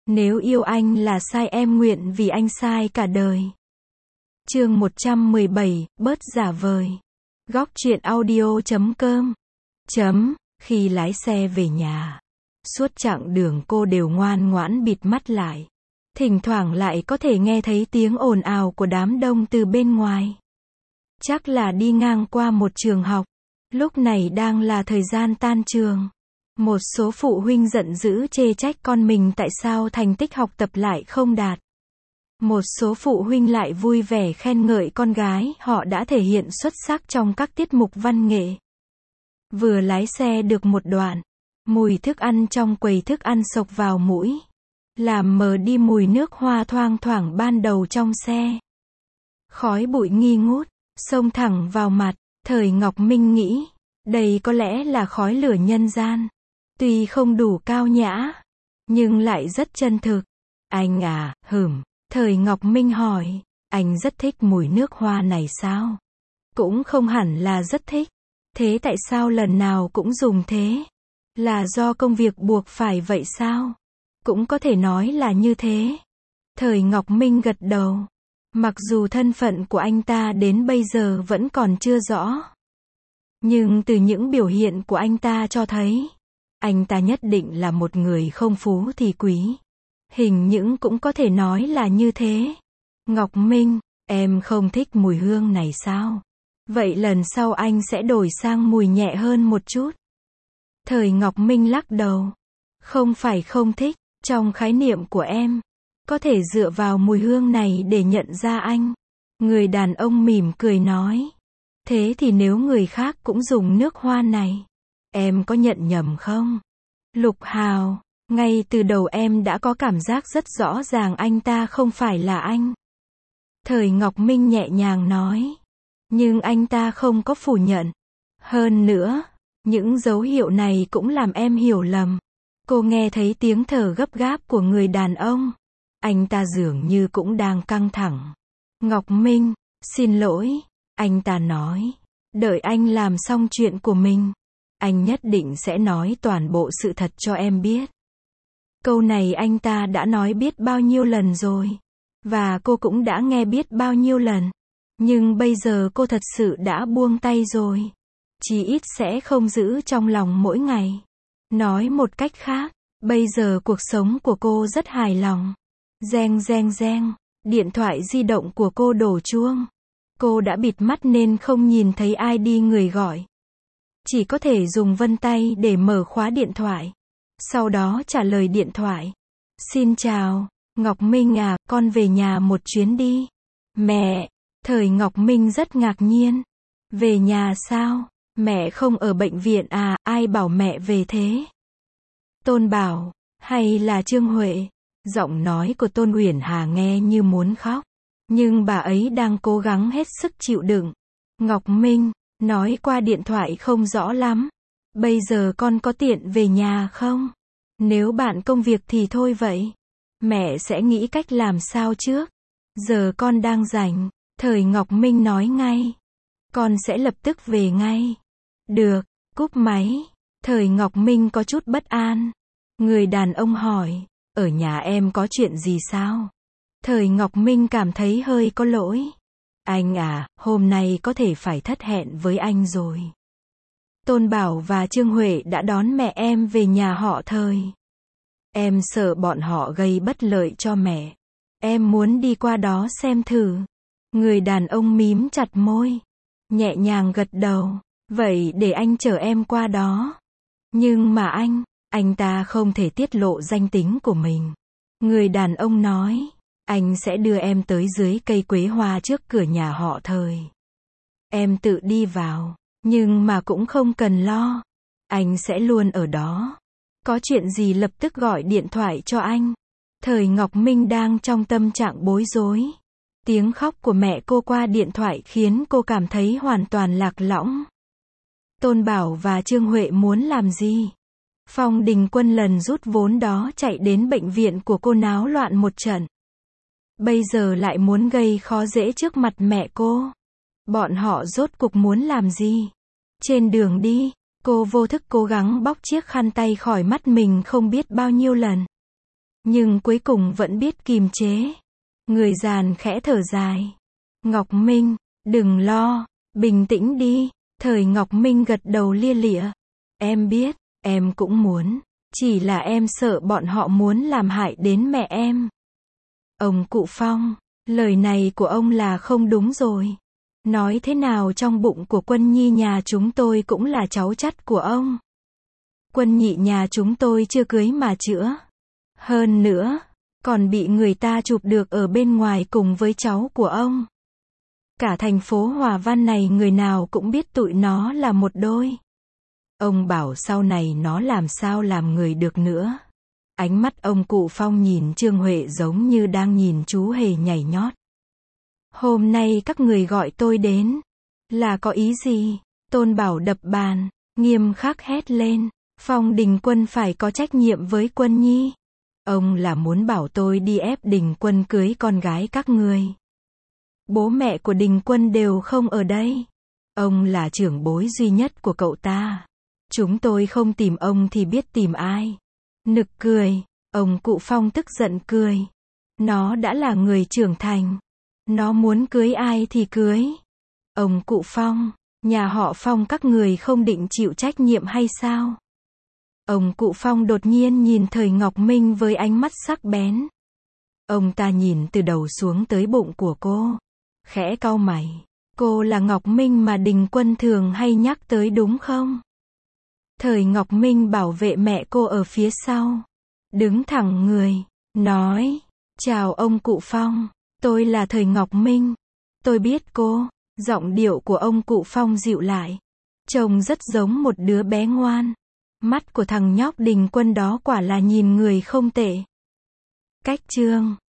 Nếu yêu anh là sai em nguyện vì anh sai cả đời. Chương 117, bớt giả vời. Góc truyện audio.com. Khi lái xe về nhà, suốt chặng đường cô đều ngoan ngoãn bịt mắt lại. Thỉnh thoảng lại có thể nghe thấy tiếng ồn ào của đám đông từ bên ngoài. Chắc là đi ngang qua một trường học. Lúc này đang là thời gian tan trường. Một số phụ huynh giận dữ chê trách con mình tại sao thành tích học tập lại không đạt. Một số phụ huynh lại vui vẻ khen ngợi con gái họ đã thể hiện xuất sắc trong các tiết mục văn nghệ. Vừa lái xe được một đoạn, mùi thức ăn trong quầy thức ăn xộc vào mũi, làm mờ đi mùi nước hoa thoang thoảng ban đầu trong xe. Khói bụi nghi ngút, xông thẳng vào mặt. Thời Ngọc Minh nghĩ, đây có lẽ là khói lửa nhân gian. Tuy không đủ cao nhã, nhưng lại rất chân thực. Anh à, Thời Ngọc Minh hỏi, anh rất thích mùi nước hoa này sao? Cũng không hẳn là rất thích. Thế tại sao lần nào cũng dùng thế? Là do công việc buộc phải vậy sao? Cũng có thể nói là như thế. Thời Ngọc Minh gật đầu. Mặc dù thân phận của anh ta đến bây giờ vẫn còn chưa rõ. Nhưng từ những biểu hiện của anh ta cho thấy, anh ta nhất định là một người không phú thì quý. Hình những cũng có thể nói là như thế. Ngọc Minh, em không thích mùi hương này sao? Vậy lần sau anh sẽ đổi sang mùi nhẹ hơn một chút. Thời Ngọc Minh lắc đầu. Không phải không thích, trong khái niệm của em, có thể dựa vào mùi hương này để nhận ra anh. Người đàn ông mỉm cười nói. Thế thì nếu người khác cũng dùng nước hoa này, em có nhận nhầm không? Lục Hào, ngay từ đầu em đã có cảm giác rất rõ ràng anh ta không phải là anh. Thời Ngọc Minh nhẹ nhàng nói. Nhưng anh ta không có phủ nhận. Hơn nữa, những dấu hiệu này cũng làm em hiểu lầm. Cô nghe thấy tiếng thở gấp gáp của người đàn ông. Anh ta dường như cũng đang căng thẳng. Ngọc Minh, xin lỗi, anh ta nói. Đợi anh làm xong chuyện của mình, anh nhất định sẽ nói toàn bộ sự thật cho em biết. Câu này anh ta đã nói biết bao nhiêu lần rồi. Và cô cũng đã nghe biết bao nhiêu lần. Nhưng bây giờ cô thật sự đã buông tay rồi. Chí ít sẽ không giữ trong lòng mỗi ngày. Nói một cách khác, bây giờ cuộc sống của cô rất hài lòng. Reng reng reng, điện thoại di động của cô đổ chuông. Cô đã bịt mắt nên không nhìn thấy ID người gọi. Chỉ có thể dùng vân tay để mở khóa điện thoại. Sau đó trả lời điện thoại. Xin chào, Ngọc Minh à, con về nhà một chuyến đi. Mẹ, Thời Ngọc Minh rất ngạc nhiên. Về nhà sao? Mẹ không ở bệnh viện à, ai bảo mẹ về thế? Tôn Bảo, hay là Trương Huệ? Giọng nói của Tôn Uyển Hà nghe như muốn khóc. Nhưng bà ấy đang cố gắng hết sức chịu đựng. Ngọc Minh, nói qua điện thoại không rõ lắm. Bây giờ con có tiện về nhà không? Nếu bạn công việc thì thôi vậy. Mẹ sẽ nghĩ cách làm sao trước. Giờ con đang rảnh. Thời Ngọc Minh nói ngay. Con sẽ lập tức về ngay. Được, cúp máy. Thời Ngọc Minh có chút bất an. Người đàn ông hỏi. Ở nhà em có chuyện gì sao? Thời Ngọc Minh cảm thấy hơi có lỗi. Anh à, hôm nay có thể phải thất hẹn với anh rồi. Tôn Bảo và Trương Huệ đã đón mẹ em về nhà họ Thời. Em sợ bọn họ gây bất lợi cho mẹ. Em muốn đi qua đó xem thử. Người đàn ông mím chặt môi. Nhẹ nhàng gật đầu. Vậy để anh chở em qua đó. Nhưng mà anh ta không thể tiết lộ danh tính của mình. Người đàn ông nói. Anh sẽ đưa em tới dưới cây quế hoa trước cửa nhà họ Thời. Em tự đi vào. Nhưng mà cũng không cần lo. Anh sẽ luôn ở đó. Có chuyện gì lập tức gọi điện thoại cho anh. Thời Ngọc Minh đang trong tâm trạng bối rối. Tiếng khóc của mẹ cô qua điện thoại khiến cô cảm thấy hoàn toàn lạc lõng. Tôn Bảo và Trương Huệ muốn làm gì? Phong Đình Quân lần rút vốn đó chạy đến bệnh viện của cô náo loạn một trận. Bây giờ lại muốn gây khó dễ trước mặt mẹ cô. Bọn họ rốt cuộc muốn làm gì? Trên đường đi, cô vô thức cố gắng bóc chiếc khăn tay khỏi mắt mình không biết bao nhiêu lần. nhưng cuối cùng vẫn biết kiềm chế. Người giàn khẽ thở dài. Ngọc Minh, đừng lo, bình tĩnh đi. Thời Ngọc Minh gật đầu lia lịa. Em biết, em cũng muốn. Chỉ là em sợ bọn họ muốn làm hại đến mẹ em. Ông cụ Phong, lời này của ông là không đúng rồi. Nói thế nào trong bụng của Quân Nhi nhà chúng tôi cũng là cháu chắt của ông. Quân Nhị nhà chúng tôi chưa cưới mà chữa. Hơn nữa, còn bị người ta chụp được ở bên ngoài cùng với cháu của ông. Cả thành phố Hòa Văn này người nào cũng biết tụi nó là một đôi. Ông bảo sau này nó làm sao làm người được nữa. Ánh mắt ông cụ Phong nhìn Trương Huệ giống như đang nhìn chú hề nhảy nhót. Hôm nay các người gọi tôi đến. Là có ý gì? Tôn Bảo đập bàn, nghiêm khắc hét lên. Phong Đình Quân phải có trách nhiệm với Quân Nhi. Ông là muốn bảo tôi đi ép Đình Quân cưới con gái các người. Bố mẹ của Đình Quân đều không ở đây. Ông là trưởng bối duy nhất của cậu ta. Chúng tôi không tìm ông thì biết tìm ai. Nực cười. Ông cụ Phong tức giận cười. Nó đã là người trưởng thành. Nó muốn cưới ai thì cưới. Ông cụ Phong, nhà họ Phong các người không định chịu trách nhiệm hay sao? Ông cụ Phong đột nhiên nhìn Thời Ngọc Minh với ánh mắt sắc bén. Ông ta nhìn từ đầu xuống tới bụng của cô. Khẽ cau mày. Cô là Ngọc Minh mà Đình Quân thường hay nhắc tới đúng không? Thời Ngọc Minh bảo vệ mẹ cô ở phía sau. Đứng thẳng người, nói. Chào ông cụ Phong, tôi là Thời Ngọc Minh. Tôi biết cô. Giọng điệu của ông cụ Phong dịu lại. Trông rất giống một đứa bé ngoan. Mắt của thằng nhóc Đình Quân đó quả là nhìn người không tệ. Cách chương